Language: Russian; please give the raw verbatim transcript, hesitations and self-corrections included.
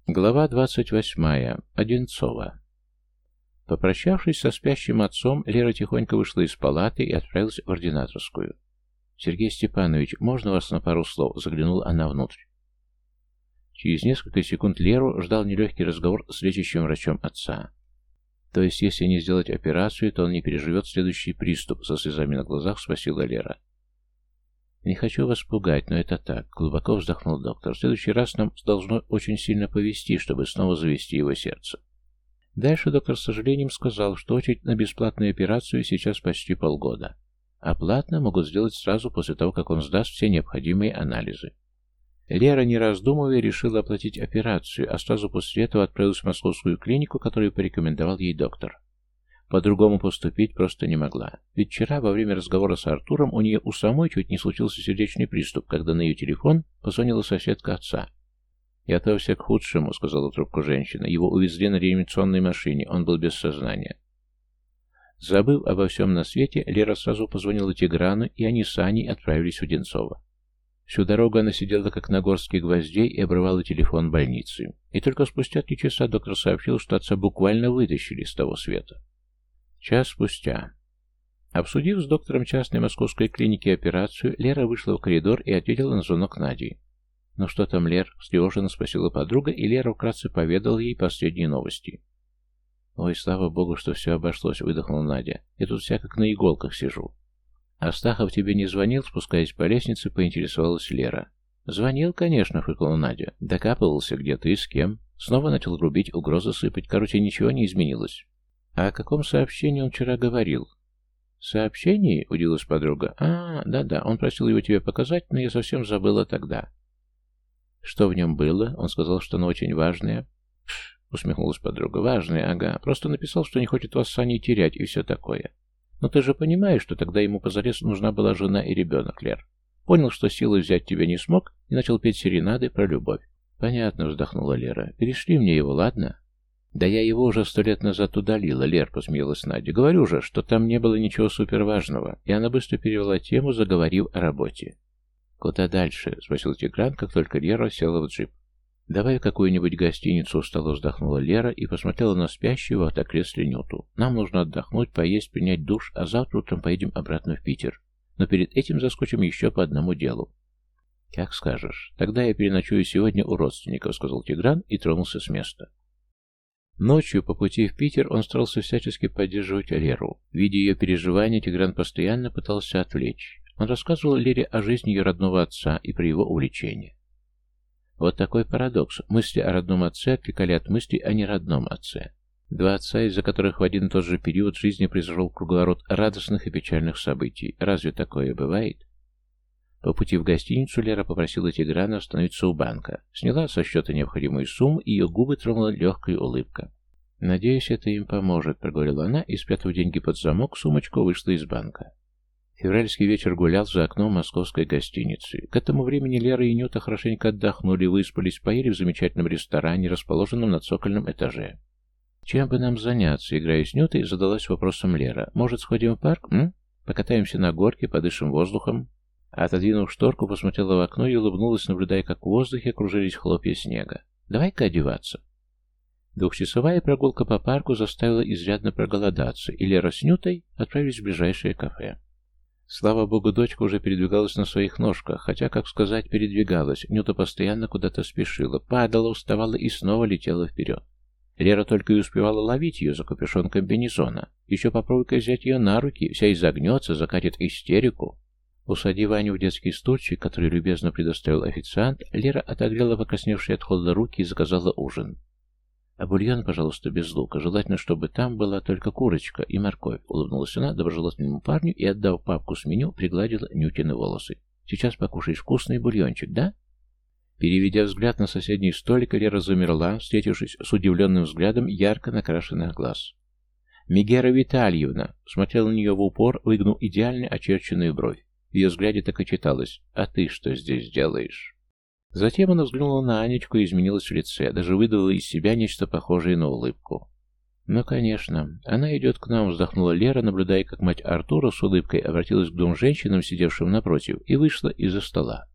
Глава двадцать восьмая. Одинцова. Попрощавшись со спящим отцом, Лера тихонько вышла из палаты и отправилась в ординаторскую. «Сергей Степанович, можно вас на пару слов?» — заглянула она внутрь. Через несколько секунд Леру ждал нелегкий разговор с лечащим врачом отца. «То есть, если не сделать операцию, то он не переживет следующий приступ?» — со слезами на глазах спросила Лера. «Не хочу вас пугать, но это так», — глубоко вздохнул доктор. «В следующий раз нам должно очень сильно повезти, чтобы снова завести его сердце». Дальше доктор с сожалением сказал, что очередь на бесплатную операцию сейчас почти полгода, а платно могут сделать сразу после того, как он сдаст все необходимые анализы. Лера, не раздумывая, решила оплатить операцию, а сразу после этого отправилась в московскую клинику, которую порекомендовал ей доктор. По-другому поступить просто не могла. Ведь вчера, во время разговора с Артуром, у нее у самой чуть не случился сердечный приступ, когда на ее телефон позвонила соседка отца. «Готовься к худшему», — сказала трубку женщина. «Его увезли на реанимационной машине, он был без сознания». Забыв обо всем на свете, Лера сразу позвонила Тиграну, и они с Аней отправились в Одинцово. Всю дорогу она сидела как на горстке гвоздей и обрывала телефон больницы. И только спустя три часа доктор сообщил, что отца буквально вытащили с того света. Час спустя. Обсудив с доктором частной московской клиники операцию, Лера вышла в коридор и ответила на звонок Нади. «Ну что там, Лер?» — встревоженно спросила подруга, и Лера вкратце поведала ей последние новости. «Ой, слава богу, что все обошлось», — выдохнула Надя. «Я тут вся как на иголках сижу». «Астахов тебе не звонил?» — спускаясь по лестнице, поинтересовалась Лера. «Звонил, конечно», — фыркнула Надя. «Докапывался где-то и с кем. Снова начал грубить, угрозы сыпать. Короче, ничего не изменилось». «А о каком сообщении он вчера говорил?» «Сообщении?» — удивилась подруга. «А, да-да, он просил его тебе показать, но я совсем забыла тогда». «Что в нем было?» Он сказал, что оно очень важное. «Пш», — усмехнулась подруга. «Важное, ага. Просто написал, что не хочет вас с Аней терять и все такое. Но ты же понимаешь, что тогда ему позарез нужна была жена и ребенок, Лер. Понял, что силой взять тебя не смог, и начал петь серенады про любовь». «Понятно», — вздохнула Лера. «Перешли мне его, ладно?» «Да я его уже сто лет назад удалила», — Лер, посмеялась Надя. «Говорю же, что там не было ничего суперважного». И она быстро перевела тему, заговорив о работе. «Куда дальше?» — спросил Тигран, как только Лера села в джип. «Давай в какую-нибудь гостиницу», — устало вздохнула Лера и посмотрела на спящего в автокресле Нюту. «Нам нужно отдохнуть, поесть, принять душ, а завтра утром поедем обратно в Питер. Но перед этим заскочим еще по одному делу». «Как скажешь. Тогда я переночую сегодня у родственников», — сказал Тигран и тронулся с места. Ночью, по пути в Питер, он старался всячески поддерживать Леру. Видя ее переживания, Тигран постоянно пытался отвлечь. Он рассказывал Лере о жизни ее родного отца и про его увлечения. Вот такой парадокс. Мысли о родном отце отвлекали от мыслей о неродном отце. Два отца, из-за которых в один и тот же период жизни произошел круговорот радостных и печальных событий. Разве такое бывает? По пути в гостиницу Лера попросила Тиграна остановиться у банка. Сняла со счета необходимую сумму, и ее губы тронула легкая улыбка. «Надеюсь, это им поможет», — проговорила она, и, спрятав деньги под замок, сумочку вышла из банка. Февральский вечер гулял за окном московской гостиницы. К этому времени Лера и Нюта хорошенько отдохнули, выспались, поели в замечательном ресторане, расположенном на цокольном этаже. «Чем бы нам заняться?» — играя с Нютой, задалась вопросом Лера. «Может, сходим в парк, м? Покатаемся на горке, подышим воздухом?» Отодвинув шторку, посмотрела в окно и улыбнулась, наблюдая, как в воздухе кружились хлопья снега. «Давай-ка одеваться». Двухчасовая прогулка по парку заставила изрядно проголодаться, и Лера с Нютой отправились в ближайшее кафе. Слава богу, дочка уже передвигалась на своих ножках, хотя, как сказать, передвигалась. Нюта постоянно куда-то спешила, падала, уставала и снова летела вперед. Лера только и успевала ловить ее за капюшон комбинезона. Еще попробуй-ка взять ее на руки, вся изогнется, закатит истерику. Усадив Аню в детский стульчик, который любезно предоставил официант, Лера отогрела покрасневшие от холода руки и заказала ужин. «А бульон, пожалуйста, без лука. Желательно, чтобы там была только курочка и морковь», — улыбнулась она доброжелательному парню и, отдав папку с меню, пригладила Нютины волосы. «Сейчас покушаешь вкусный бульончик, да?» Переведя взгляд на соседний столик, Лера замерла, встретившись с удивленным взглядом ярко накрашенных глаз. Мегера Витальевна смотрела на нее в упор, выгнув идеально очерченную бровь. В ее взгляде так и читалось: «А ты что здесь делаешь?» Затем она взглянула на Анечку и изменилась в лице, даже выдавила из себя нечто похожее на улыбку. «Ну, конечно, она идет к нам», — вздохнула Лера, наблюдая, как мать Артура с улыбкой обратилась к двум женщинам, сидевшим напротив, и вышла из-за стола.